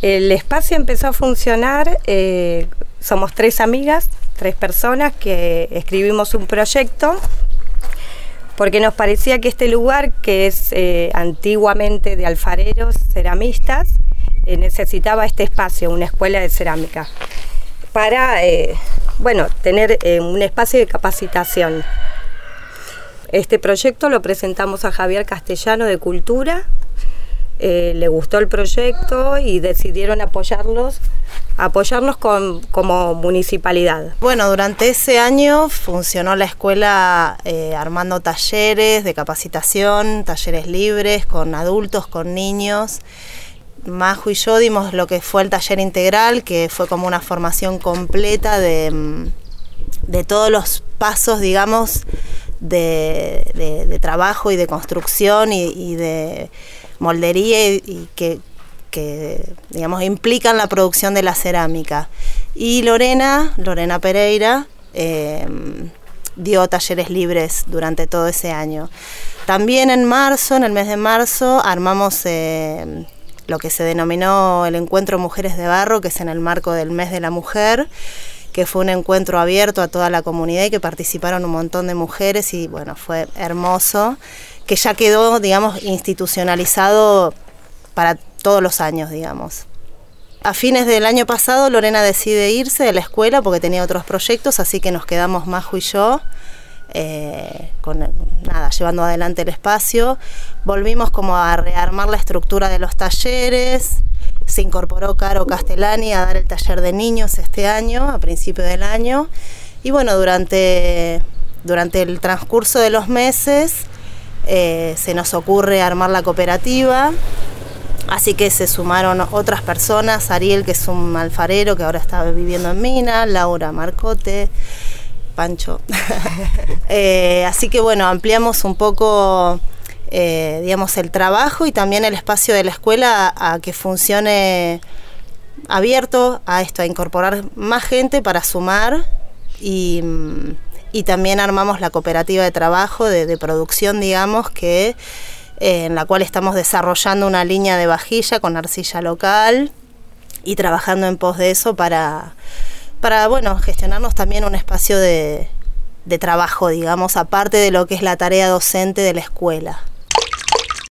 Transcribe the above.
El espacio empezó a funcionar, somos 3 amigas, 3 personas que escribimos un proyecto porque nos parecía que este lugar, que es antiguamente de alfareros, ceramistas, necesitaba este espacio, una escuela de cerámica, para tener un espacio de capacitación. Este proyecto lo presentamos a Javier Castellano de Cultura, le gustó el proyecto y decidieron apoyarnos como municipalidad. Bueno, durante ese año funcionó la escuela armando talleres de capacitación, talleres libres con adultos, con niños. Majo y yo dimos lo que fue el taller integral, que fue como una formación completa de todos los pasos, digamos, de trabajo y de construcción y de moldería y que digamos implican la producción de la cerámica. Y Lorena Pereira dio talleres libres durante todo ese año. También en el mes de marzo, armamos lo que se denominó el Encuentro Mujeres de Barro, que es en el marco del Mes de la Mujer, que fue un encuentro abierto a toda la comunidad y que participaron un montón de mujeres y bueno, fue hermoso, que ya quedó, digamos, institucionalizado para todos los años, digamos. A fines del año pasado, Lorena decide irse de la escuela porque tenía otros proyectos, así que nos quedamos Majo y yo, llevando adelante el espacio. Volvimos como a rearmar la estructura de los talleres. Se incorporó Caro Castellani a dar el taller de niños este año, a principio del año. Y bueno, durante el transcurso de los meses se nos ocurre armar la cooperativa. Así que se sumaron otras personas, Ariel, que es un alfarero que ahora está viviendo en Mina, Laura Marcote, Pancho. Así que bueno, ampliamos un poco digamos el trabajo y también el espacio de la escuela a que funcione abierto a esto, a incorporar más gente para sumar y también armamos la cooperativa de trabajo de producción, digamos, que en la cual estamos desarrollando una línea de vajilla con arcilla local y trabajando en pos de eso para gestionarnos también un espacio de trabajo, digamos, aparte de lo que es la tarea docente de la escuela.